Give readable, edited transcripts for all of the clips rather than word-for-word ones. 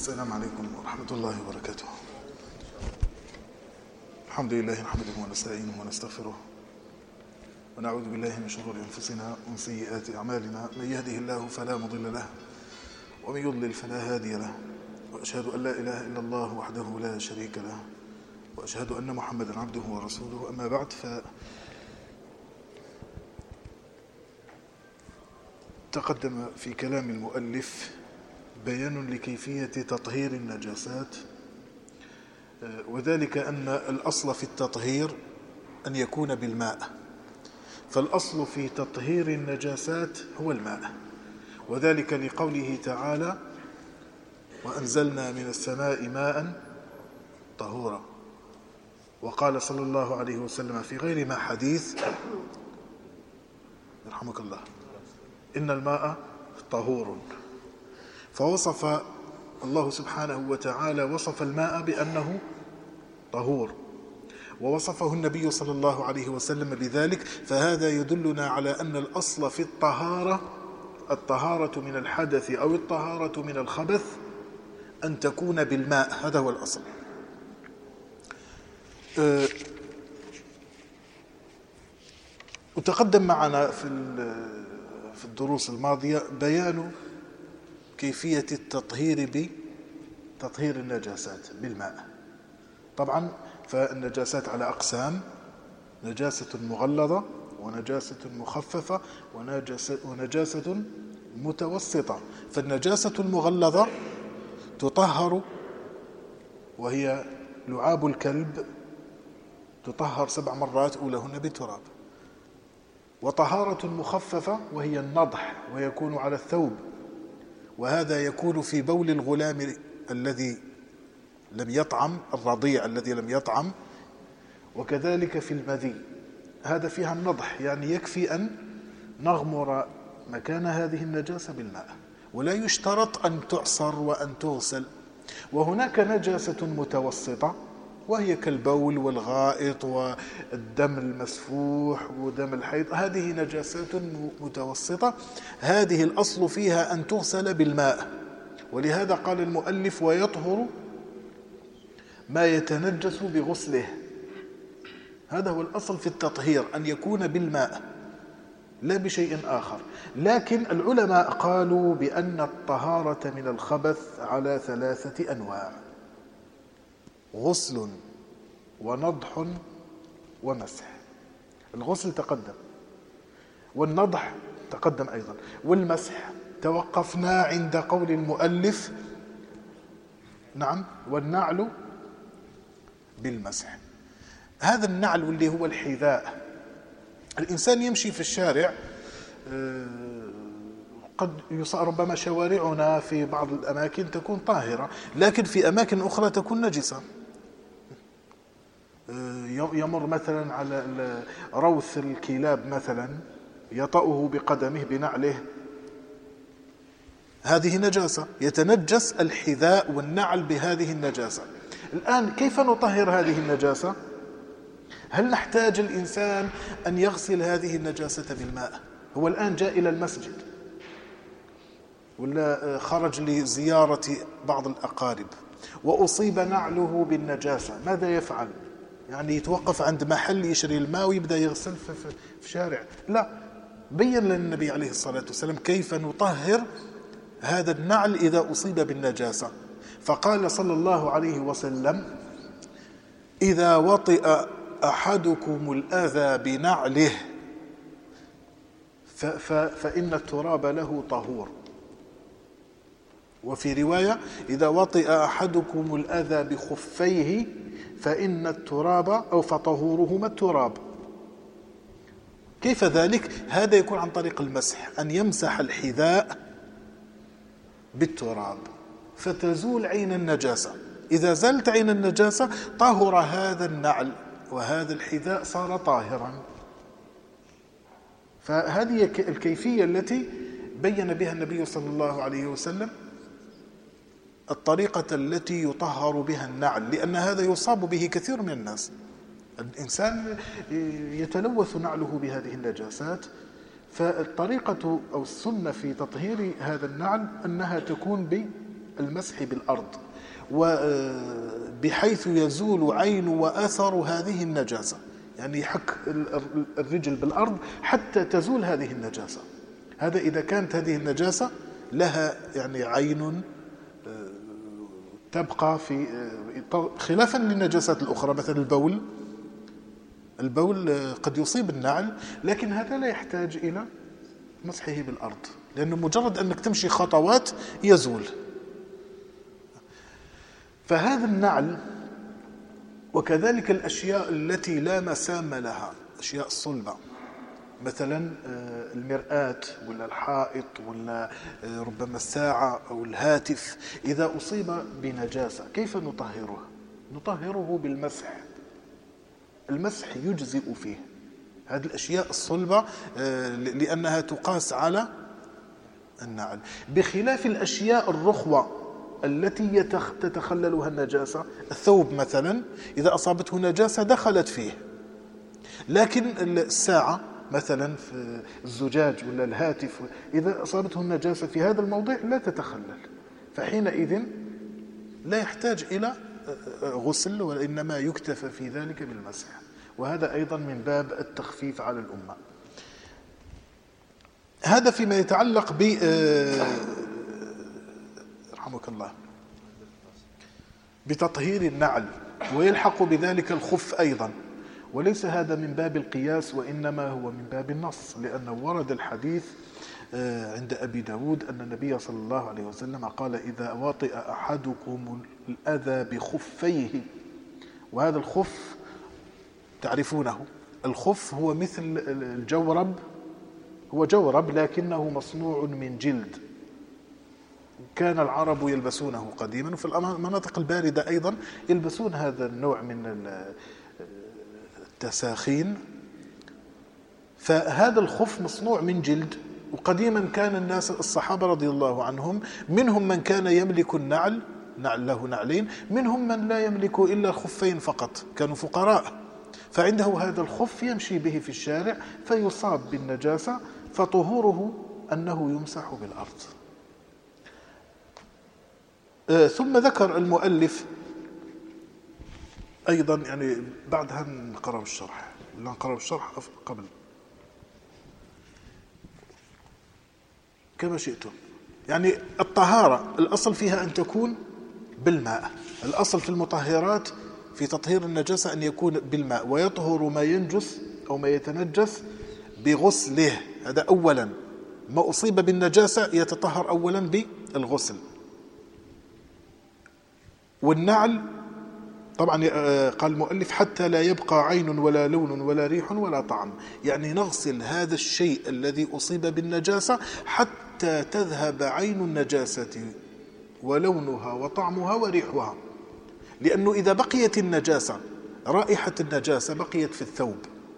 السلام عليكم ورحمة الله وبركاته. الحمد لله نحمده ونستعينه ونستغفره ونعوذ بالله من شرور أنفسنا ومن سيئات أعمالنا، من يهده الله فلا مضل له ومن يضلل فلا هادي له، وأشهد أن لا إله إلا الله وحده لا شريك له، وأشهد أن محمدا عبده ورسوله. أما بعد، تقدم في كلام المؤلف بيان لكيفية تطهير النجاسات، وذلك أن الأصل في التطهير أن يكون بالماء، فالأصل في تطهير النجاسات هو الماء، وذلك لقوله تعالى: وأنزلنا من السماء ماء طهورا. وقال صلى الله عليه وسلم في غير ما حديث يرحمك الله: إن الماء طهور. فوصف الله سبحانه وتعالى وصف الماء بأنه طهور، ووصفه النبي صلى الله عليه وسلم بذلك، فهذا يدلنا على أن الأصل في الطهارة من الحدث أو الطهارة من الخبث أن تكون بالماء، هذا هو الأصل. وتقدم معنا في الدروس الماضية بيان كيفية التطهير بتطهير النجاسات بالماء. طبعا فالنجاسات على أقسام: نجاسة مغلظة، ونجاسة مخففة، ونجاسة متوسطة. فالنجاسة المغلظة تطهر، وهي لعاب الكلب، تطهر 7 مرات أولهن بالتراب. وطهارة مخففة وهي النضح، ويكون على الثوب، وهذا يكون في بول الغلام الذي لم يطعم، الرضيع الذي لم يطعم، وكذلك في المذي، هذا فيها النضح، يعني يكفي أن نغمر مكان هذه النجاسة بالماء، ولا يشترط أن تعصر وأن تغسل. وهناك نجاسة متوسطة، وهي كالبول والغائط والدم المسفوح ودم الحيض، هذه نجاسات متوسطة، هذه الأصل فيها أن تغسل بالماء. ولهذا قال المؤلف: ويطهر ما يتنجس بغسله. هذا هو الأصل في التطهير، أن يكون بالماء لا بشيء آخر. لكن العلماء قالوا بأن الطهارة من الخبث على 3 أنواع: غسل ونضح ومسح. الغسل تقدم، والنضح تقدم أيضا، والمسح توقفنا عند قول المؤلف: نعم، والنعل بالمسح. هذا النعل واللي هو الحذاء، الإنسان يمشي في الشارع، قد ربما شوارعنا في بعض الأماكن تكون طاهرة، لكن في أماكن أخرى تكون نجسة. يمر مثلا على روث الكلاب مثلا، يطأه بقدمه بنعله، هذه نجاسة، يتنجس الحذاء والنعل بهذه النجاسة. الآن كيف نطهر هذه النجاسة؟ هل نحتاج الإنسان أن يغسل هذه النجاسة بالماء؟ هو الآن جاء إلى المسجد، ولا خرج لزيارة بعض الأقارب، وأصيب نعله بالنجاسة، ماذا يفعل؟ يعني يتوقف عند محل يشري الماء ويبدأ يغسل في شارع؟ لا، بين لنا النبي عليه الصلاة والسلام كيف نطهر هذا النعل إذا أصيب بالنجاسة. فقال صلى الله عليه وسلم: إذا وطئ أحدكم الأذى بنعله فإن التراب له طهور. وفي رواية: إذا وطئ أحدكم الأذى بخفيه فإن التراب أو فطهورهما التراب. كيف ذلك؟ هذا يكون عن طريق المسح، أن يمسح الحذاء بالتراب فتزول عين النجاسة. إذا زالت عين النجاسة طهر هذا النعل، وهذا الحذاء صار طاهرا. فهذه الكيفية التي بين بها النبي صلى الله عليه وسلم الطريقة التي يطهر بها النعل، لأن هذا يصاب به كثير من الناس. الإنسان يتلوث نعله بهذه النجاسات، فالطريقة أو السنة في تطهير هذا النعل أنها تكون المسح بالأرض، وبحيث يزول عين وأثر هذه النجاسة، يعني يحك الرجل بالأرض حتى تزول هذه النجاسة. هذا إذا كانت هذه النجاسة لها يعني عين تبقى في، خلافا للنجاسات الأخرى مثل البول قد يصيب النعل، لكن هذا لا يحتاج إلى مسحه بالأرض، لأنه مجرد أنك تمشي خطوات يزول. فهذا النعل وكذلك الأشياء التي لا مسام لها، أشياء الصلبة مثلا المرآة ولا الحائط ولا ربما الساعة أو الهاتف، إذا أصيب بنجاسة كيف نطهره؟ نطهره بالمسح. المسح يجزئ فيه هذه الأشياء الصلبة لأنها تقاس على النعل، بخلاف الأشياء الرخوة التي تتخللها النجاسة. الثوب مثلا إذا أصابته نجاسة دخلت فيه، لكن الساعة مثلا في الزجاج ولا الهاتف إذا أصابته النجاسة في هذا الموضع لا تتخلل، فحينئذ لا يحتاج إلى غسل، وإنما يكتفى في ذلك بالمسح. وهذا أيضا من باب التخفيف على الأمة. هذا فيما يتعلق ب رحمك الله بتطهير النعل، ويلحق بذلك الخف أيضا، وليس هذا من باب القياس وإنما هو من باب النص، لأنه ورد الحديث عند أبي داود أن النبي صلى الله عليه وسلم قال: إذا وطئ أحدكم الأذى بخفيه. وهذا الخف تعرفونه، الخف هو مثل الجورب، هو جورب لكنه مصنوع من جلد، كان العرب يلبسونه قديما، وفي المناطق الباردة أيضا يلبسون هذا النوع من التساخين. فهذا الخف مصنوع من جلد، وقديما كان الناس الصحابة رضي الله عنهم منهم من كان يملك النعل له نعلين، منهم من لا يملك إلا الخفين فقط، كانوا فقراء، فعنده هذا الخف يمشي به في الشارع فيصاب بالنجاسة، فطهوره أنه يمسح بالأرض. ثم ذكر المؤلف أيضا، يعني بعدها نقرأ الشرح، لا نقرأ الشرح قبل كما شئتم. يعني الطهارة الأصل فيها أن تكون بالماء، الأصل في المطهرات في تطهير النجاسة أن يكون بالماء، ويطهر ما ينجس أو ما يتنجس بغسله. هذا أولا، ما أصيب بالنجاسة يتطهر أولا بالغسل. والنعل طبعا قال المؤلف: حتى لا يبقى عين ولا لون ولا ريح ولا طعم، يعني نغسل هذا الشيء الذي أصيب بالنجاسة حتى تذهب عين النجاسة ولونها وطعمها وريحها، لأنه إذا بقيت النجاسة، رائحة النجاسة بقيت في الثوب،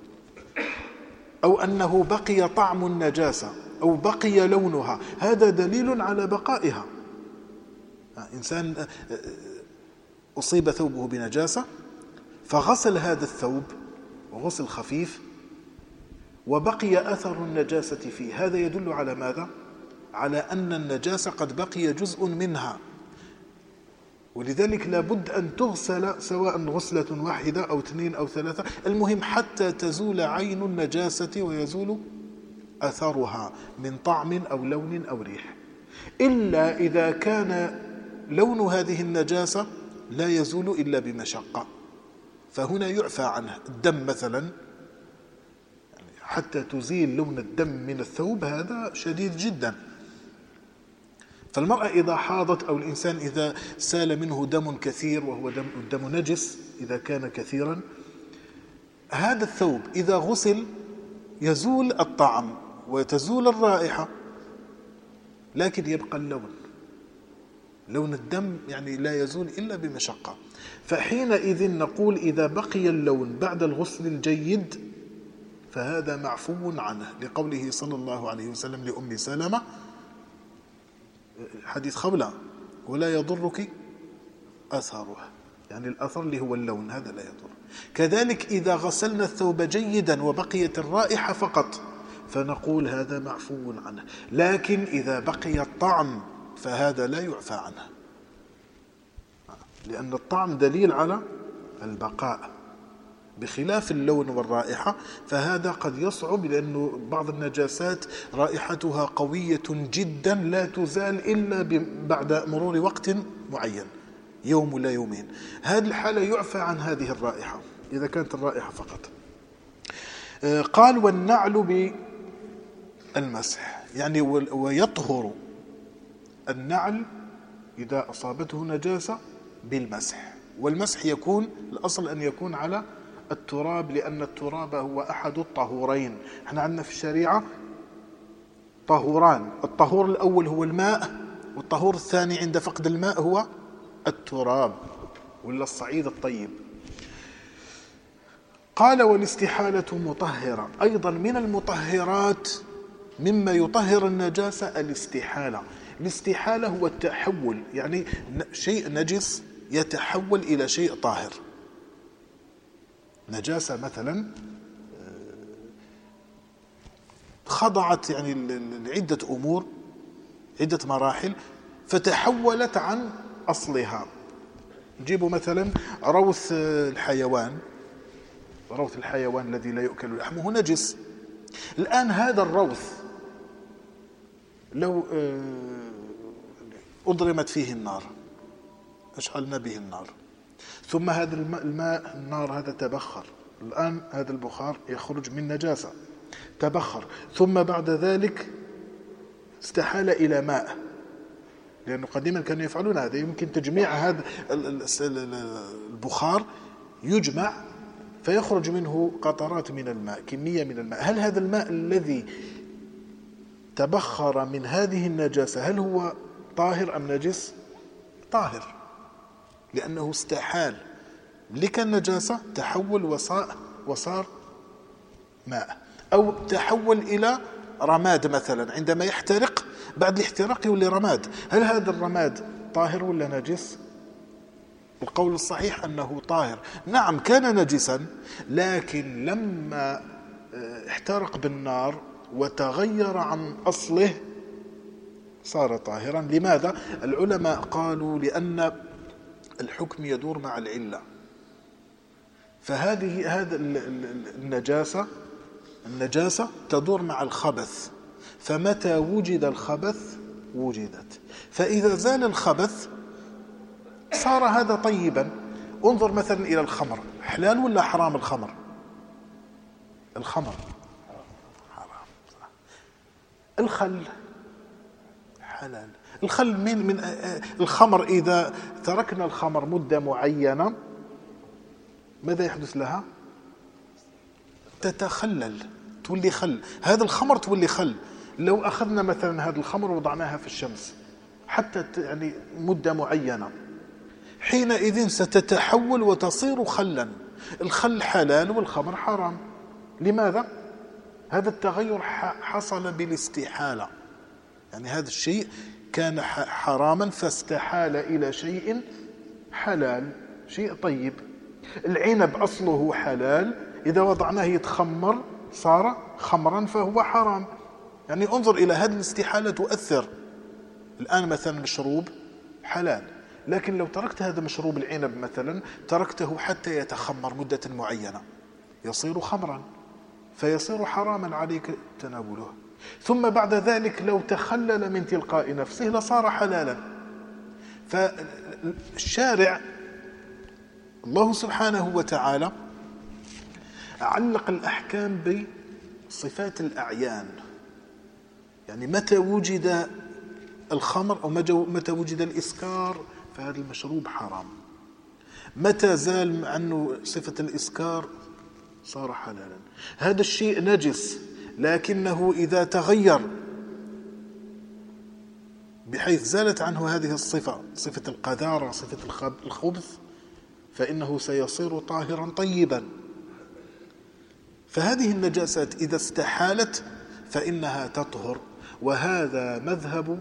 أو أنه بقي طعم النجاسة أو بقي لونها، هذا دليل على بقائها. إنسان أصيب ثوبه بنجاسة فغسل هذا الثوب وغسل خفيف وبقي أثر النجاسة فيه، هذا يدل على ماذا؟ على أن النجاسة قد بقي جزء منها، ولذلك لابد أن تغسل سواء غسلة واحدة أو 2 أو 3، المهم حتى تزول عين النجاسة ويزول أثرها من طعم أو لون أو ريح، إلا إذا كان لون هذه النجاسة لا يزول إلا بمشقة، فهنا يعفى عنه. الدم مثلا، حتى تزيل لون الدم من الثوب هذا شديد جدا. فالمرأة إذا حاضت أو الإنسان إذا سال منه دم كثير وهو دم نجس إذا كان كثيرا، هذا الثوب إذا غسل يزول الطعم وتزول الرائحة، لكن يبقى لون الدم يعني لا يزول إلا بمشقة. فحينئذ نقول إذا بقي اللون بعد الغسل الجيد فهذا معفو عنه، لقوله صلى الله عليه وسلم لأم سلمة حديث خولة: ولا يضرك أثره، يعني الأثر اللي هو اللون هذا لا يضر. كذلك إذا غسلنا الثوب جيدا وبقيت الرائحة فقط فنقول هذا معفو عنه، لكن إذا بقي الطعم فهذا لا يعفى عنه، لأن الطعم دليل على البقاء، بخلاف اللون والرائحة فهذا قد يصعب، لأنه بعض النجاسات رائحتها قوية جدا لا تزال إلا بعد مرور وقت معين، يوم ولا يومين. هذه الحالة يعفى عن هذه الرائحة إذا كانت الرائحة فقط. قال والنعل بالمسح، يعني ويطهر النعل إذا أصابته نجاسة بالمسح. والمسح يكون الأصل أن يكون على التراب، لأن التراب هو أحد الطهورين. احنا عندنا في الشريعة طهوران، الطهور الأول هو الماء، والطهور الثاني عند فقد الماء هو التراب ولا الصعيد الطيب. قال والاستحالة مطهرة، أيضا من المطهرات مما يطهر النجاسة الاستحالة. الاستحالة هو التحول، يعني شيء نجس يتحول إلى شيء طاهر. نجاسة مثلا خضعت يعني لعدة أمور، عدة مراحل، فتحولت عن أصلها. نجيب مثلا روث الحيوان، روث الحيوان الذي لا يؤكل لحمه نجس. الآن هذا الروث لو أضرمت فيه النار، أشعلنا به النار، ثم هذا الماء النار هذا تبخر، الآن هذا البخار يخرج من نجاسة تبخر، ثم بعد ذلك استحال إلى ماء، لأنه قديما كانوا يفعلون هذا، يمكن تجميع هذا البخار يجمع فيخرج منه قطرات من الماء، كمية من الماء. هل هذا الماء الذي تبخر من هذه النجاسة هل هو طاهر أم نجس؟ طاهر، لأنه استحال، لكن نجاسة تحول وصار ماء. أو تحول إلى رماد مثلا، عندما يحترق بعد الاحتراق يولي رماد، هل هذا الرماد طاهر ولا نجس؟ القول الصحيح أنه طاهر. نعم كان نجسا، لكن لما احترق بالنار وتغير عن أصله صار طاهرا. لماذا؟ العلماء قالوا لأن الحكم يدور مع العلة، هذا النجاسة تدور مع الخبث، فمتى وجد الخبث وجدت، فإذا زال الخبث صار هذا طيبا. انظر مثلا إلى الخمر، حلال ولا حرام الخمر؟ الخمر حرام. الخل حلال. الخل من الخمر إذا تركنا الخمر مدة معينة ماذا يحدث لها؟ تتخلل، تولي خل. هذا الخمر تولي خل. لو أخذنا مثلا هذا الخمر وضعناها في الشمس حتى يعني مدة معينة، حينئذ ستتحول وتصير خلا. الخل حلال والخمر حرام. لماذا؟ هذا التغير حصل بالاستحالة، يعني هذا الشيء كان حراما فاستحال إلى شيء حلال، شيء طيب. العنب أصله حلال، إذا وضعناه يتخمر صار خمرا فهو حرام. يعني انظر إلى هذه الاستحالة تؤثر. الآن مثلا مشروب حلال، لكن لو تركت هذا مشروب العنب مثلا، تركته حتى يتخمر مدة معينة يصير خمرا، فيصير حراما عليك تناوله. ثم بعد ذلك لو تخلل من تلقاء نفسه لصار حلالا. فالشارع الله سبحانه وتعالى علق الأحكام بصفات الأعيان، يعني متى وجد الخمر أو متى وجد الإسكار فهذا المشروب حرام، متى زال عنه صفة الإسكار صار حلالا. هذا الشيء نجس، لكنه إذا تغير بحيث زالت عنه هذه الصفة، صفة القذارة، صفة الخبث، فإنه سيصير طاهرا طيبا. فهذه النجاسات إذا استحالت فإنها تطهر. وهذا مذهب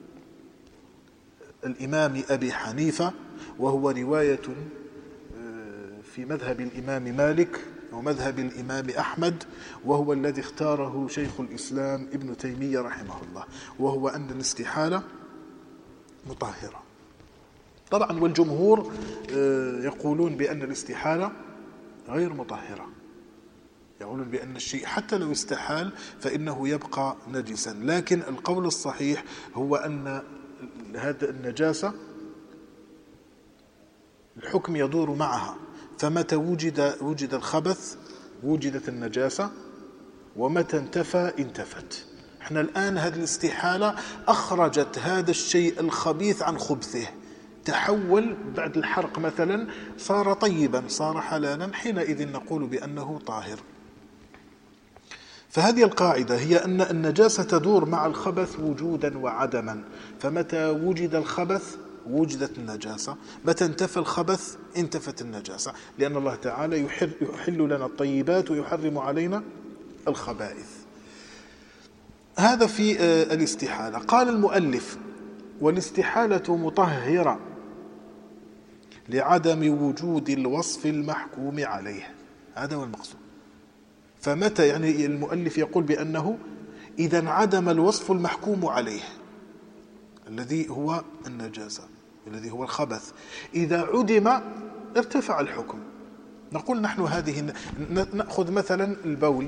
الإمام أبي حنيفة، وهو رواية في مذهب الإمام مالك ومذهب الإمام أحمد، وهو الذي اختاره شيخ الإسلام ابن تيمية رحمه الله، وهو أن الاستحالة مطهرة. طبعا والجمهور يقولون بأن الاستحالة غير مطهرة، يقولون بأن الشيء حتى لو استحال فإنه يبقى نجسا، لكن القول الصحيح هو أن هذا النجاسة الحكم يدور معها، فمتى وجد الخبث وجدت النجاسة، ومتى انتفى انتفت. احنا الآن هذه الاستحالة أخرجت هذا الشيء الخبيث عن خبثه، تحول بعد الحرق مثلا صار طيبا صار حلالا، حينئذ نقول بأنه طاهر. فهذه القاعدة هي أن النجاسة تدور مع الخبث وجودا وعدما، فمتى وجد الخبث وجدت النجاسة، متى انتفى الخبث انتفت النجاسة، لأن الله تعالى يحل لنا الطيبات ويحرم علينا الخبائث. هذا في الاستحالة. قال المؤلف: والاستحالة مطهرة لعدم وجود الوصف المحكوم عليه. هذا هو المقصود. فمتى يعني المؤلف يقول بأنه إذا انعدم الوصف المحكوم عليه الذي هو النجاسة الذي هو الخبث، إذا عدم ارتفع الحكم. نقول نحن هذه نأخذ مثلا البول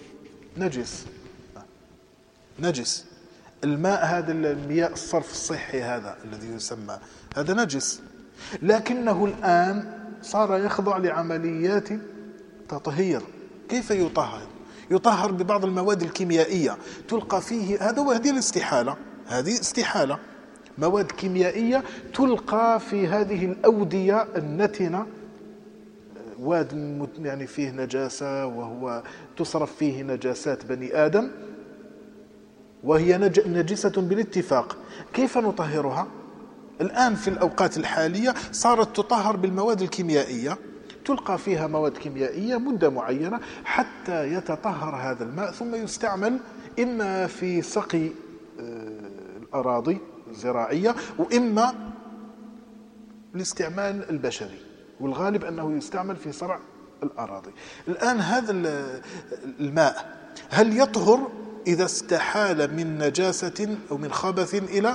نجس، الماء هذا المياه الصرف الصحي هذا الذي يسمى هذا نجس، لكنه الآن صار يخضع لعمليات تطهير. كيف يطهر؟ يطهر ببعض المواد الكيميائية تلقى فيه، هذه الاستحالة، هذه استحالة، مواد كيميائية تلقى في هذه الأودية النتنة، واد يعني فيه نجاسة وهو تصرف فيه نجاسات بني آدم وهي نجسة بالاتفاق. كيف نطهرها؟ الآن في الأوقات الحالية صارت تطهر بالمواد الكيميائية، تلقى فيها مواد كيميائية مدة معينة حتى يتطهر هذا الماء، ثم يستعمل إما في سقي الأراضي الزراعية وإما الاستعمال البشري، والغالب أنه يستعمل في صرع الأراضي. الآن هذا الماء هل يطهر إذا استحال من نجاسة أو من خبث إلى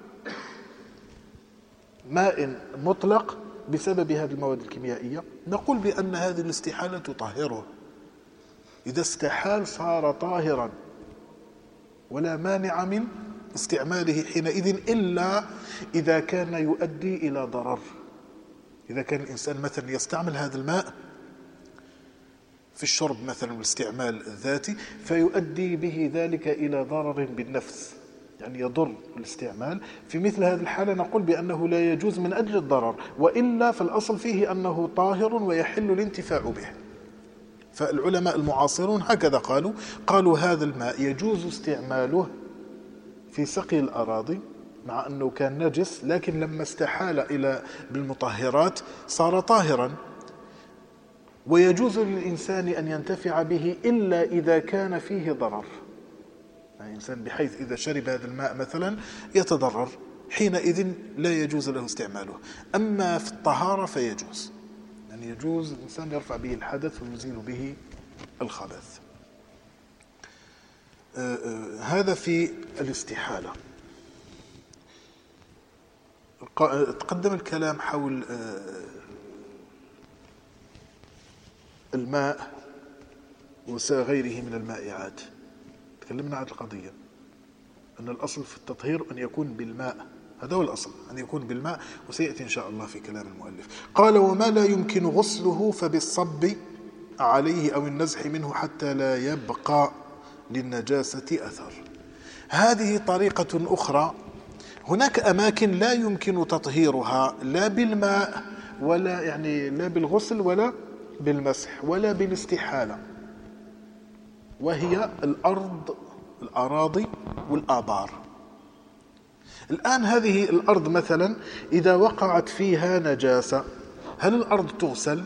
ماء مطلق بسبب هذه المواد الكيميائية؟ نقول بأن هذه الاستحالة تطهره. إذا استحال صار طاهرا ولا مانع من استعماله حينئذ، إلا إذا كان يؤدي إلى ضرر. إذا كان الإنسان مثلا يستعمل هذا الماء في الشرب مثلا والاستعمال الذاتي، فيؤدي به ذلك إلى ضرر بالنفس، يعني يضر الاستعمال، في مثل هذه الحالة نقول بأنه لا يجوز من أجل الضرر، وإلا فالأصل فيه أنه طاهر ويحل الانتفاع به. فالعلماء المعاصرون هكذا قالوا هذا الماء يجوز استعماله في سقي الأراضي مع أنه كان نجس، لكن لما استحال إلى بالمطهرات صار طاهرا، ويجوز للإنسان أن ينتفع به إلا إذا كان فيه ضرر. يعني الإنسان بحيث إذا شرب هذا الماء مثلا يتضرر، حينئذ لا يجوز له استعماله. أما في الطهارة فيجوز، يعني يجوز الإنسان يرفع به الحدث ويزيل به الخبث. هذا في الاستحالة. تقدم الكلام حول الماء وغيره من المائعات. تكلمنا عن القضية أن الأصل في التطهير أن يكون بالماء، هذا هو الأصل أن يكون بالماء، وسيأتي إن شاء الله في كلام المؤلف. قال: وما لا يمكن غسله فبالصب عليه أو النزح منه حتى لا يبقى للنجاسة أثر. هذه طريقة أخرى. هناك أماكن لا يمكن تطهيرها لا بالماء ولا يعني لا بالغسل ولا بالمسح ولا بالاستحالة، وهي الأراضي والآبار. الآن هذه الأرض مثلا إذا وقعت فيها نجاسة، هل الأرض تغسل؟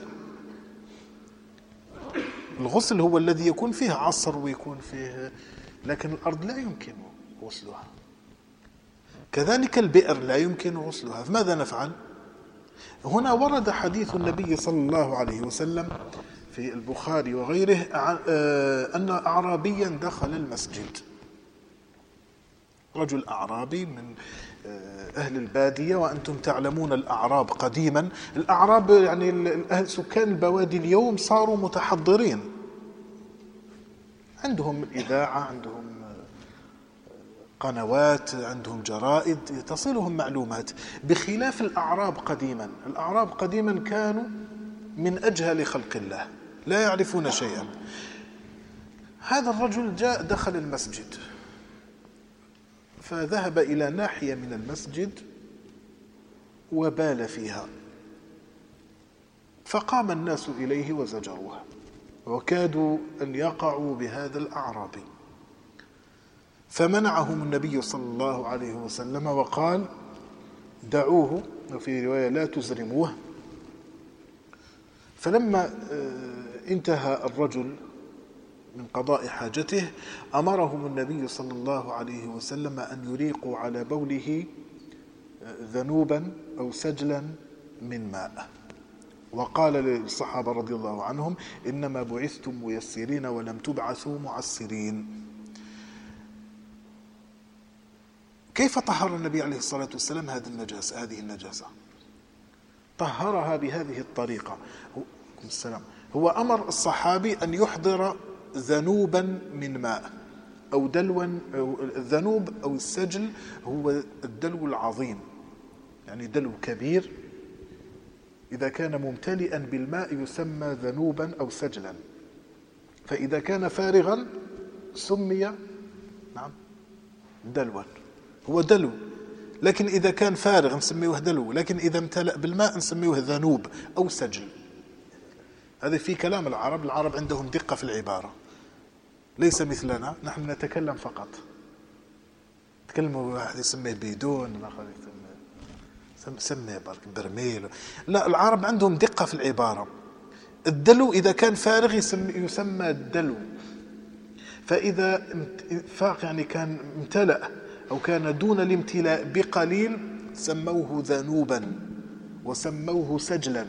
الغسل هو الذي يكون فيه عصر ويكون فيه، لكن الأرض لا يمكن غسلها. كذلك البئر لا يمكن غسلها، فماذا نفعل؟ هنا ورد حديث النبي صلى الله عليه وسلم في البخاري وغيره أن أعرابيا دخل المسجد، رجل أعرابي من أهل البادية. وأنتم تعلمون الأعراب قديما، الأعراب يعني سكان البوادي اليوم صاروا متحضرين، عندهم الإذاعة، عندهم قنوات، عندهم جرائد تصلهم معلومات، بخلاف الأعراب قديما. الأعراب قديما كانوا من أجهل خلق الله، لا يعرفون شيئا. هذا الرجل جاء دخل المسجد، فذهب إلى ناحية من المسجد وبال فيها، فقام الناس إليه وزجروه وكادوا أن يقعوا بهذا الأعرابي، فمنعهم النبي صلى الله عليه وسلم وقال دعوه، وفي رواية لا تزرموه. فلما انتهى الرجل من قضاء حاجته أمرهم النبي صلى الله عليه وسلم أن يريقوا على بوله ذنوبا أو سجلا من ماء، وقال للصحابة رضي الله عنهم إنما بعثتم ميسرين ولم تبعثوا معسرين. كيف طهر النبي عليه الصلاة والسلام هذه النجاسة؟ طهرها بهذه الطريقة. هو أمر الصحابي أن يحضر ذنوبا من ماء أو دلوا، أو الذنوب أو السجل هو الدلو العظيم، يعني دلو كبير إذا كان ممتلئا بالماء يسمى ذنوبا أو سجلا، فإذا كان فارغا سمي دلوا، هو دلو. لكن إذا كان فارغ نسميه دلو، لكن إذا امتلأ بالماء نسميه ذنوب أو سجل. هذا في كلام العرب عندهم دقة في العبارة، ليس مثلنا، نحن نتكلم فقط. تكلم واحد يسميه بيدون، الآخر سميه برميل. لا، العرب عندهم دقة في العبارة. الدلو إذا كان فارغ يسمى الدلو، فإذا فاق يعني كان امتلأ أو كان دون الامتلاء بقليل سموه ذنوبا وسموه سجلا.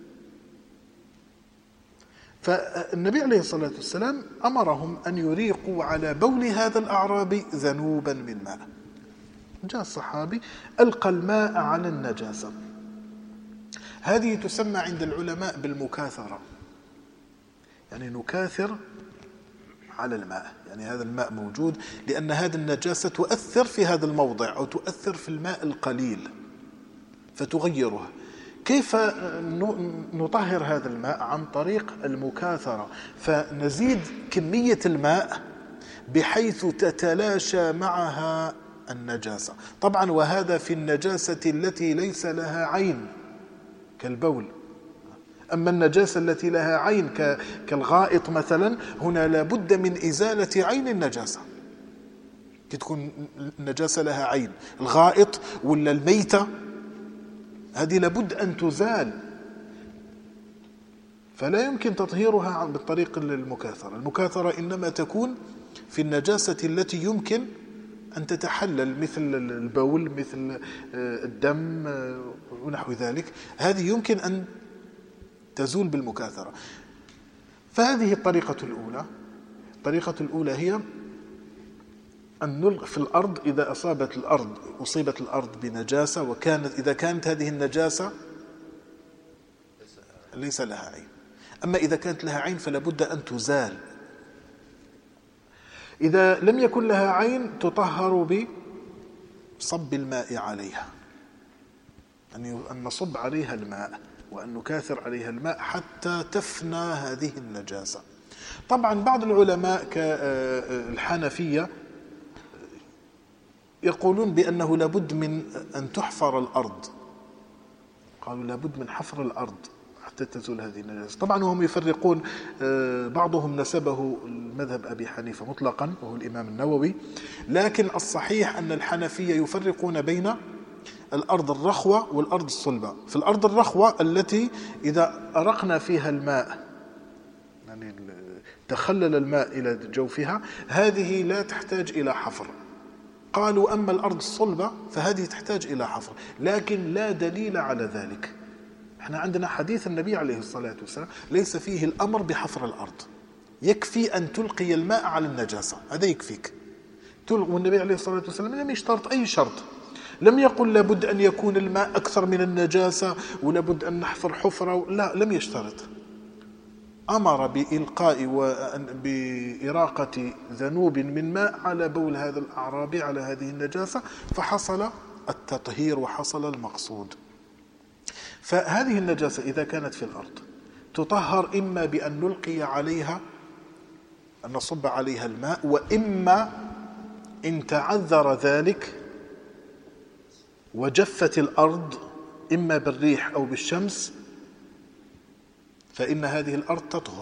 فالنبي عليه الصلاة والسلام أمرهم أن يريقوا على بول هذا الأعرابي ذنوبا من ماء. جاء الصحابي ألقى الماء على النجاسة، هذه تسمى عند العلماء بالمكاثرة، يعني نكاثر على الماء، يعني هذا الماء موجود لأن هذه النجاسة تؤثر في هذا الموضع أو تؤثر في الماء القليل فتغيره. كيف نطهر هذا الماء؟ عن طريق المكاثرة، فنزيد كمية الماء بحيث تتلاشى معها النجاسة. طبعا وهذا في النجاسة التي ليس لها عين كالبول. أما النجاسة التي لها عين كالغائط مثلا، هنا لابد من إزالة عين النجاسة. تكون النجاسة لها عين، الغائط ولا الميتة هذه لابد أن تزال، فلا يمكن تطهيرها بالطريق المكاثرة. المكاثرة إنما تكون في النجاسة التي يمكن أن تتحلل، مثل البول، مثل الدم ونحو ذلك، هذه يمكن أن تزول بالمكاثرة. فهذه الطريقة الأولى. الطريقة الأولى هي أن نلقي في الأرض إذا أصيبت الأرض بنجاسة، إذا كانت هذه النجاسة ليس لها عين. أما إذا كانت لها عين فلا بد أن تزال. إذا لم يكن لها عين تطهر بصب الماء عليها، أن نصب عليها الماء وأن نكاثر عليها الماء حتى تفنى هذه النجاسة. طبعا بعض العلماء كالحنفية يقولون بأنه لابد من أن تحفر الأرض، قالوا لابد من حفر الأرض حتى تزول هذه النجاسة. طبعا هم يفرقون، بعضهم نسبه المذهب أبي حنيفة مطلقا وهو الإمام النووي، لكن الصحيح أن الحنفية يفرقون بين الأرض الرخوة والأرض الصلبة. في الأرض الرخوة التي إذا أرقنا فيها الماء، يعني تخلل الماء إلى جوفها، هذه لا تحتاج إلى حفر. قالوا أما الأرض الصلبة فهذه تحتاج إلى حفر، لكن لا دليل على ذلك. احنا عندنا حديث النبي عليه الصلاة والسلام ليس فيه الأمر بحفر الأرض، يكفي أن تلقي الماء على النجاسة، هذا يكفيك. والنبي عليه الصلاة والسلام لم يشترط أي شرط، لم يقل لابد أن يكون الماء أكثر من النجاسة ولابد أن نحفر حفرة، لا، لم يشترط. أمر بإلقاء بإراقة ذنوب من ماء على بول هذا الأعرابي على هذه النجاسة، فحصل التطهير وحصل المقصود. فهذه النجاسة إذا كانت في الأرض تطهر إما بأن نلقي عليها، أن نصب عليها الماء، وإما إن تعذر ذلك وجفت الأرض إما بالريح أو بالشمس فإن هذه الأرض تطهر.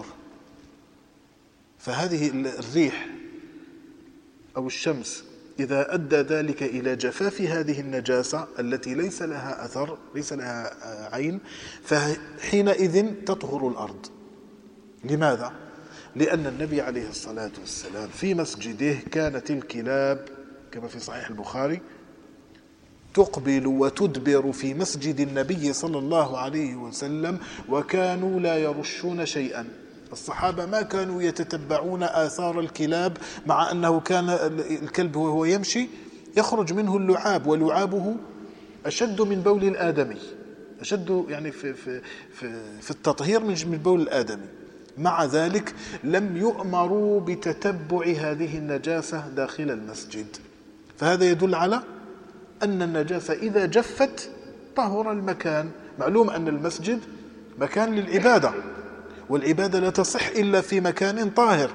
فهذه الريح أو الشمس إذا أدى ذلك إلى جفاف هذه النجاسة التي ليس لها أثر، ليس لها عين، فحينئذ تطهر الأرض. لماذا؟ لأن النبي عليه الصلاة والسلام في مسجده كانت الكلاب كما في صحيح البخاري تقبل وتدبر في مسجد النبي صلى الله عليه وسلم، وكانوا لا يرشون شيئا. الصحابة ما كانوا يتتبعون آثار الكلاب، مع أنه كان الكلب وهو يمشي يخرج منه اللعاب، ولعابه أشد من بول الآدمي، أشد يعني في التطهير من بول الآدمي. مع ذلك لم يؤمروا بتتبع هذه النجاسة داخل المسجد. فهذا يدل على أن النجاسة إذا جفت طهر المكان. معلوم أن المسجد مكان للعبادة، والعبادة لا تصح إلا في مكان طاهر.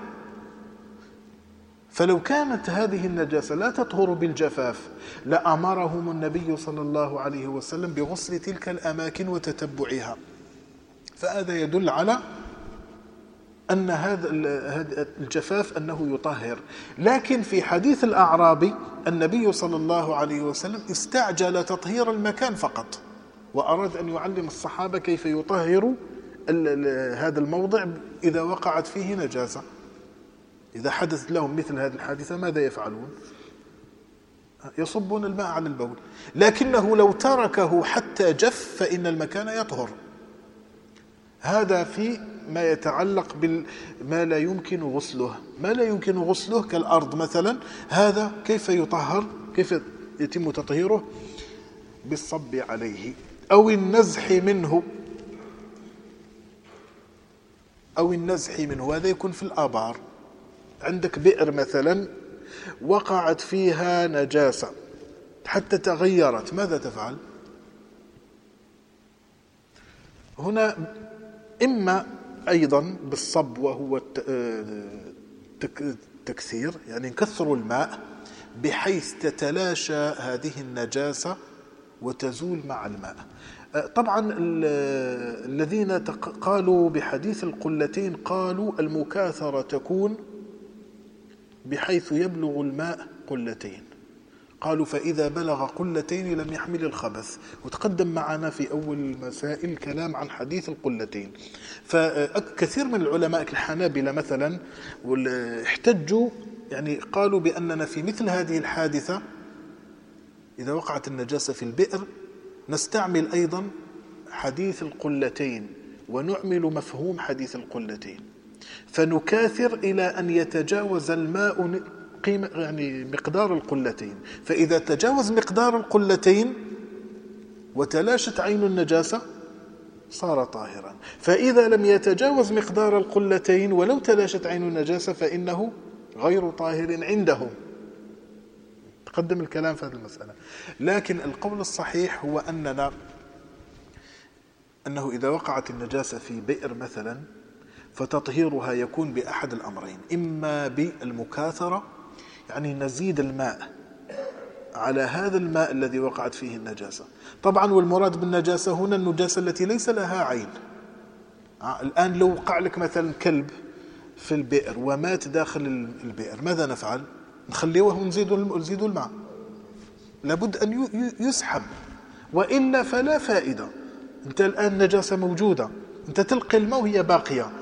فلو كانت هذه النجاسة لا تطهر بالجفاف لأمرهم النبي صلى الله عليه وسلم بغسل تلك الأماكن وتتبعها. فهذا يدل على أن هذا الجفاف أنه يطهر. لكن في حديث الأعرابي النبي صلى الله عليه وسلم استعجل تطهير المكان فقط، وأراد أن يعلم الصحابة كيف يطهر هذا الموضع إذا وقعت فيه نجاسة. إذا حدث لهم مثل هذه الحادثة ماذا يفعلون؟ يصبون الماء على البول. لكنه لو تركه حتى جف فإن المكان يطهر. هذا في ما يتعلق بما لا يمكن غسله. ما لا يمكن غسله كالأرض مثلا، هذا كيف يطهر؟ كيف يتم تطهيره؟ بالصب عليه أو النزح منه، أو النزح منه. هذا يكون في الآبار. عندك بئر مثلا وقعت فيها نجاسة حتى تغيرت، ماذا تفعل؟ هنا إما أيضا بالصب وهو التكثير، يعني نكثر الماء بحيث تتلاشى هذه النجاسة وتزول مع الماء. طبعا الذين قالوا بحديث القلتين قالوا المكاثرة تكون بحيث يبلغ الماء قلتين. قالوا فإذا بلغ قلتين لم يحمل الخبث. وتقدم معنا في أول المسائل كلام عن حديث القلتين. فكثير من العلماء الحنابلة مثلا احتجوا، يعني قالوا بأننا في مثل هذه الحادثة إذا وقعت النجاسة في البئر نستعمل أيضا حديث القلتين ونعمل مفهوم حديث القلتين، فنكاثر إلى أن يتجاوز الماء قيمة يعني مقدار القلتين. فإذا تجاوز مقدار القلتين وتلاشت عين النجاسة صار طاهرا. فإذا لم يتجاوز مقدار القلتين ولو تلاشت عين النجاسة فإنه غير طاهر عندهم. تقدم الكلام في هذه المسألة. لكن القول الصحيح هو أنه إذا وقعت النجاسة في بئر مثلا فتطهيرها يكون بأحد الأمرين: إما بالمكاثرة، يعني نزيد الماء على هذا الماء الذي وقعت فيه النجاسة. طبعا والمراد بالنجاسة هنا النجاسة التي ليس لها عين. الآن لو وقع لك مثلا كلب في البئر ومات داخل البئر ماذا نفعل؟ نخليه ونزيد الماء؟ لابد أن يسحب، وإلا فلا فائدة. أنت الآن نجاسة موجودة، أنت تلقي الماء وهي باقية،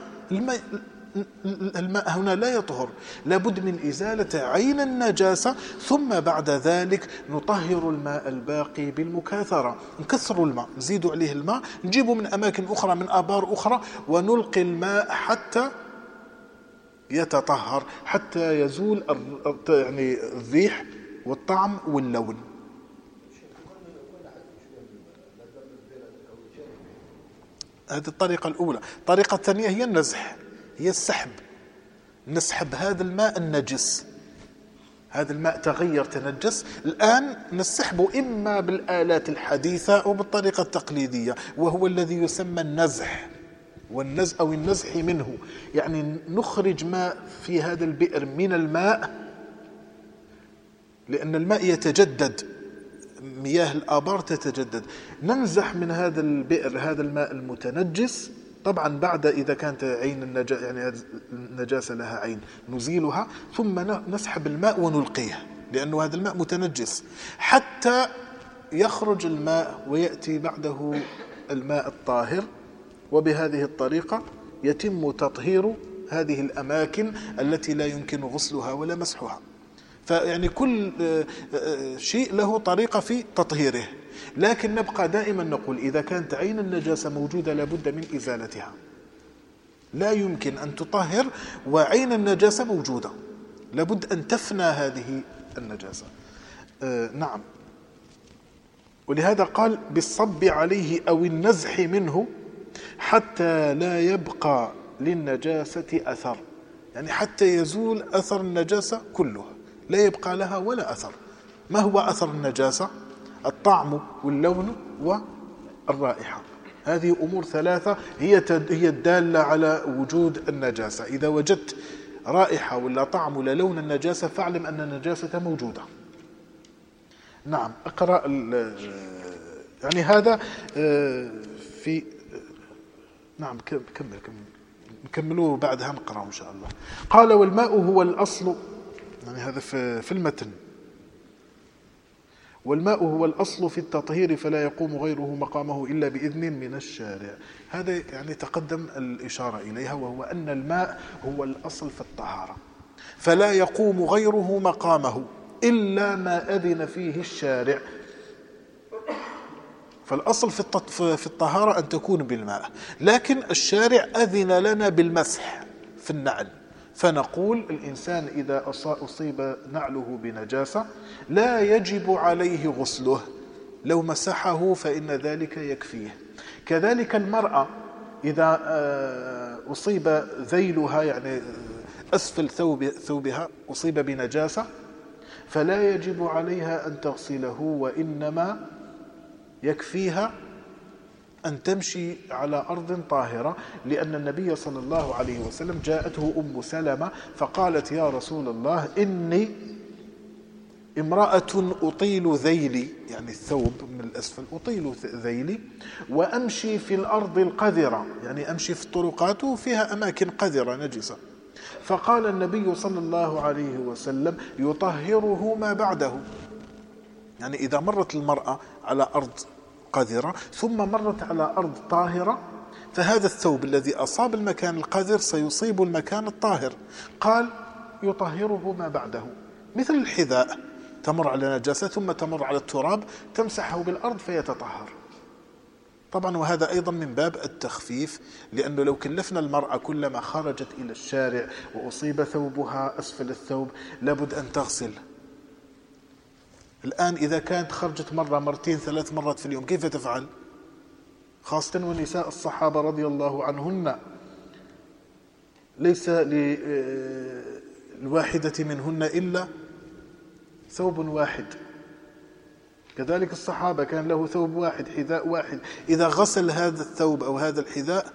الماء هنا لا يطهر. لابد من إزالة عين النجاسة، ثم بعد ذلك نطهر الماء الباقي بالمكاثرة. نكثر الماء، نزيد عليه الماء، نجيبه من أماكن أخرى من آبار أخرى ونلقي الماء حتى يتطهر، حتى يزول يعني الريح والطعم واللون. هذه الطريقة الأولى. الطريقة الثانية هي النزح، هي السحب، نسحب هذا الماء النجس، هذا الماء تغير تنجس، الآن نسحبه إما بالآلات الحديثة أو بالطريقة التقليدية، وهو الذي يسمى النزح أو النزح منه، يعني نخرج ماء في هذا البئر من الماء، لأن الماء يتجدد، مياه الآبار تتجدد، ننزح من هذا البئر هذا الماء المتنجس، طبعا بعد إذا كانت عين النجاسة، يعني النجاسة لها عين، نزيلها ثم نسحب الماء ونلقيه، لأنه هذا الماء متنجس، حتى يخرج الماء ويأتي بعده الماء الطاهر. وبهذه الطريقة يتم تطهير هذه الأماكن التي لا يمكن غسلها ولا مسحها. فيعني كل شيء له طريقة في تطهيره، لكن نبقى دائما نقول إذا كانت عين النجاسة موجودة لابد من إزالتها، لا يمكن أن تطهر وعين النجاسة موجودة، لابد أن تفنى هذه النجاسة. نعم، ولهذا قال بالصب عليه أو النزح منه حتى لا يبقى للنجاسة أثر، يعني حتى يزول أثر النجاسة كله، لا يبقى لها ولا أثر. ما هو أثر النجاسة؟ الطعم واللون والرائحة، هذه أمور ثلاثة هي الدالة على وجود النجاسة. إذا وجدت رائحة ولا طعم ولا لون النجاسة فاعلم أن النجاسة موجودة. نعم، أقرأ يعني هذا في نعم نكملوه بعدها نقرأه إن شاء الله. قال والماء هو الأصل، يعني هذا في المتن، والماء هو الأصل في التطهير فلا يقوم غيره مقامه إلا بإذن من الشارع. هذا يعني تقدم الإشارة إليها، وهو أن الماء هو الأصل في الطهارة، فلا يقوم غيره مقامه إلا ما أذن فيه الشارع. فالأصل في الطهارة أن تكون بالماء، لكن الشارع أذن لنا بالمسح في النعل، فنقول الإنسان إذا أصيب نعله بنجاسة لا يجب عليه غسله، لو مسحه فإن ذلك يكفيه. كذلك المرأة إذا أصيب ذيلها، يعني أسفل ثوبها أصيب بنجاسة، فلا يجب عليها أن تغسله، وإنما يكفيها أن تمشي على أرض طاهرة، لأن النبي صلى الله عليه وسلم جاءته أم سلمة فقالت يا رسول الله إني امرأة أطيل ذيلي، يعني الثوب من الأسفل أطيل ذيلي، وأمشي في الأرض القذرة، يعني أمشي في الطرقات وفيها أماكن قذرة نجسة. فقال النبي صلى الله عليه وسلم يطهره ما بعده، يعني إذا مرت المرأة على أرض قذرة ثم مرت على أرض طاهرة، فهذا الثوب الذي أصاب المكان القذر سيصيب المكان الطاهر، قال يطهره ما بعده، مثل الحذاء تمر على نجاسة ثم تمر على التراب تمسحه بالأرض فيتطهر. طبعا وهذا أيضا من باب التخفيف، لأنه لو كلفنا المرأة كلما خرجت إلى الشارع وأصيب ثوبها أسفل الثوب لابد أن تغسل، الآن إذا كانت خرجت مرة مرتين 3 مرات في اليوم كيف تفعل؟ خاصة ونساء الصحابة رضي الله عنهن ليس للواحدة منهن إلا ثوب واحد، كذلك الصحابة كان له ثوب واحد، حذاء واحد، إذا غسل هذا الثوب أو هذا الحذاء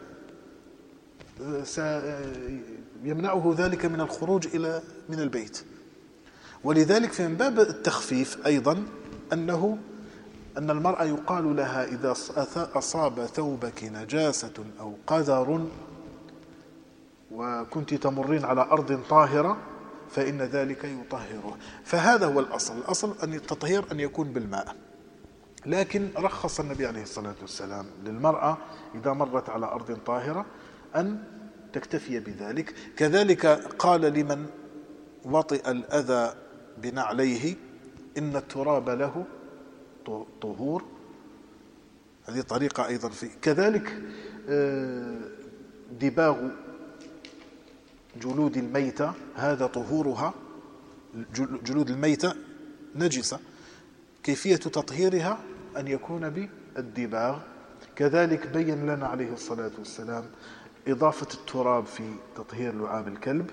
يمنعه ذلك من الخروج من البيت. ولذلك في من باب التخفيف أيضا أن المرأة يقال لها إذا أصاب ثوبك نجاسة أو قذر وكنت تمرين على أرض طاهرة فإن ذلك يطهره. فهذا هو الأصل أن التطهير أن يكون بالماء، لكن رخص النبي عليه الصلاة والسلام للمرأة إذا مرت على أرض طاهرة أن تكتفي بذلك. كذلك قال لمن وطئ الأذى بنعليه إن التراب له طهور، هذه طريقة أيضا في. كذلك دباغ جلود الميتة هذا طهورها، جلود الميتة نجسة، كيفية تطهيرها أن يكون بالدباغ. كذلك بين لنا عليه الصلاة والسلام إضافة التراب في تطهير لعاب الكلب.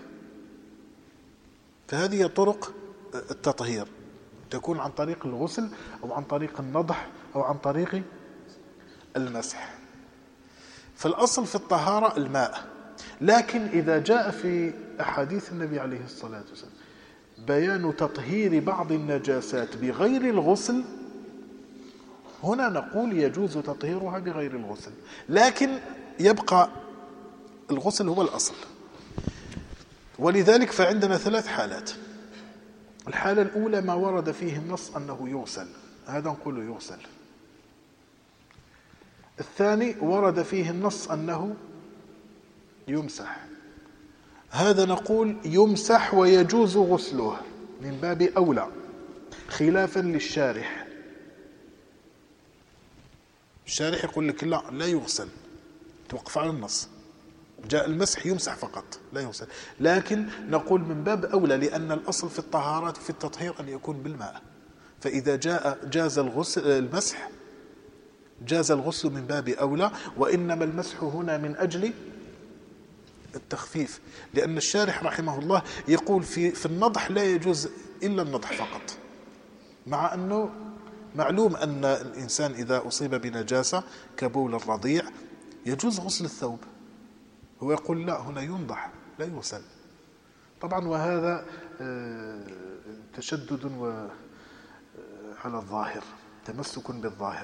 فهذه طرق التطهير، تكون عن طريق الغسل أو عن طريق النضح أو عن طريق المسح. فالأصل في الطهارة الماء، لكن إذا جاء في أحاديث النبي عليه الصلاة والسلام بيان تطهير بعض النجاسات بغير الغسل، هنا نقول يجوز تطهيرها بغير الغسل، لكن يبقى الغسل هو الأصل. ولذلك فعندنا 3 حالات. الحالة الأولى ما ورد فيه النص أنه يغسل، هذا نقول يغسل. الثاني ورد فيه النص أنه يمسح، هذا نقول يمسح ويجوز غسله من باب أولى، خلافا للشارح. الشارح يقول لك لا يغسل، توقف على النص، جاء المسح يمسح فقط لا يغسل. لكن نقول من باب أولى، لأن الأصل في الطهارات في التطهير أن يكون بالماء، فإذا جاز المسح جاز الغسل من باب أولى، وإنما المسح هنا من أجل التخفيف، لأن الشارح رحمه الله يقول في النضح لا يجوز إلا النضح فقط، مع أنه معلوم أن الإنسان إذا أصيب بنجاسة كبول الرضيع يجوز غسل الثوب، هو يقول لا هنا ينضح لا يغسل. طبعا وهذا تشدد على الظاهر، تمسك بالظاهر،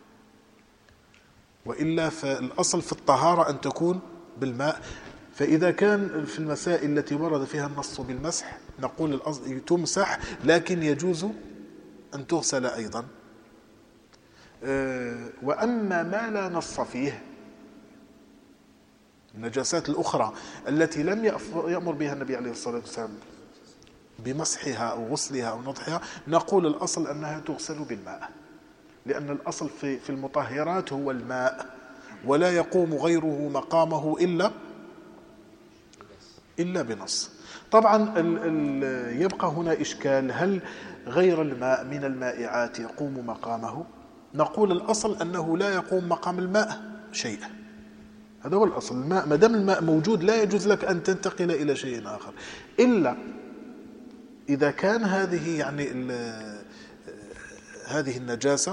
وإلا فالأصل في الطهارة أن تكون بالماء. فإذا كان في المسائل التي ورد فيها النص بالمسح نقول تمسح، لكن يجوز أن تغسل أيضا. وأما ما لا نص فيه، النجاسات الأخرى التي لم يأمر بها النبي عليه الصلاة والسلام بمسحها أو غسلها أو نضحها، نقول الأصل أنها تغسل بالماء، لأن الأصل في المطهرات هو الماء، ولا يقوم غيره مقامه إلا بنص. طبعا يبقى هنا إشكال، هل غير الماء من المائعات يقوم مقامه؟ نقول الأصل أنه لا يقوم مقام الماء شيء، هذا هو الأصل. الماء ما دام الماء موجود لا يجوز لك أن تنتقل إلى شيء آخر، إلا إذا كان هذه النجاسة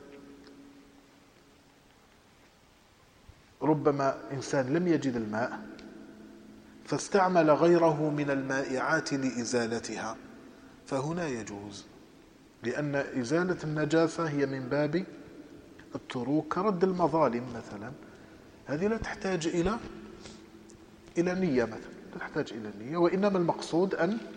ربما إنسان لم يجد الماء فاستعمل غيره من المائعات لإزالتها، فهنا يجوز، لأن إزالة النجاسة هي من باب التروك، كرد المظالم مثلا، هذه لا تحتاج إلى نية مثلا، لا تحتاج إلى نية، وإنما المقصود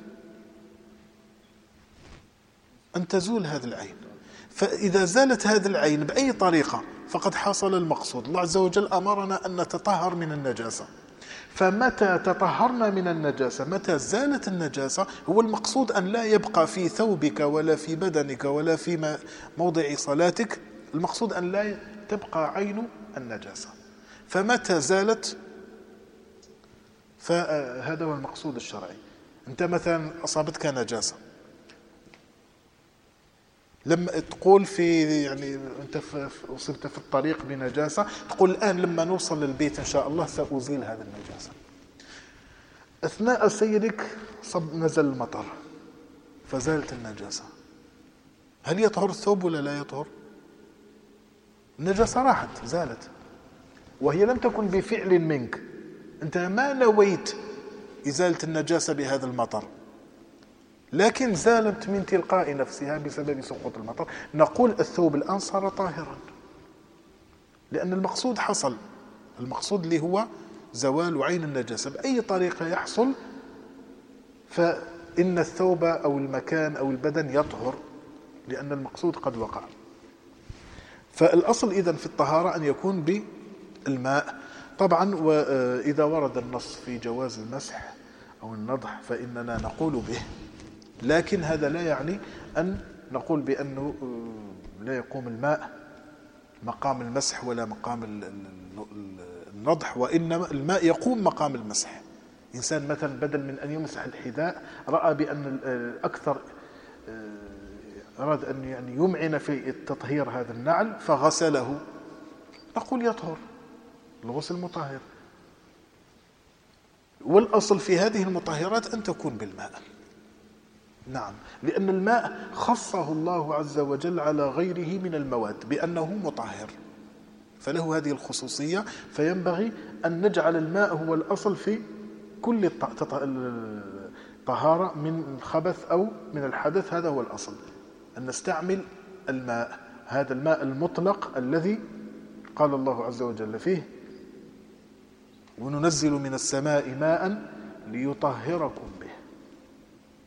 أن تزول هذه العين. فإذا زالت هذه العين بأي طريقة فقد حصل المقصود. الله عز وجل أمرنا أن نتطهر من النجاسة، فمتى تطهرنا من النجاسة، متى زالت النجاسة، هو المقصود أن لا يبقى في ثوبك ولا في بدنك ولا في موضع صلاتك، المقصود أن لا تبقى عين النجاسة. فمتى زالت فهذا هو المقصود الشرعي. أنت مثلا أصابتك نجاسة، لما تقول أنت أصبت في الطريق بنجاسة، تقول الآن لما نوصل للبيت إن شاء الله سأزيل هذه النجاسة. أثناء سيرك نزل المطر فزالت النجاسة، هل يطهر الثوب ولا لا يطهر؟ النجاسة راحت زالت، وهي لم تكن بفعل منك، أنت ما نويت إزالة النجاسة بهذا المطر، لكن زالت من تلقاء نفسها بسبب سقوط المطر. نقول الثوب الآن صار طاهرا، لأن المقصود حصل، المقصود اللي هو زوال عين النجاسة بأي طريقة يحصل، فإن الثوب أو المكان أو البدن يطهر، لأن المقصود قد وقع. فالأصل إذن في الطهارة أن يكون بالماء. طبعا وإذا ورد النص في جواز المسح أو النضح فإننا نقول به، لكن هذا لا يعني أن نقول بأنه لا يقوم الماء مقام المسح ولا مقام النضح، وإنما الماء يقوم مقام المسح. إنسان مثلا بدل من أن يمسح الحذاء رأى بأن الأكثر أراد أن يمعن في التطهير هذا النعل فغسله، نقول يطهر، الغسل مطهر. والأصل في هذه المطهرات أن تكون بالماء. نعم، لأن الماء خصه الله عز وجل على غيره من المواد بأنه مطهر، فله هذه الخصوصية. فينبغي أن نجعل الماء هو الأصل في كل طهارة من الخبث أو من الحدث. هذا هو الأصل، أن نستعمل الماء، هذا الماء المطلق الذي قال الله عز وجل فيه: وننزل من السماء ماء ليطهركم به.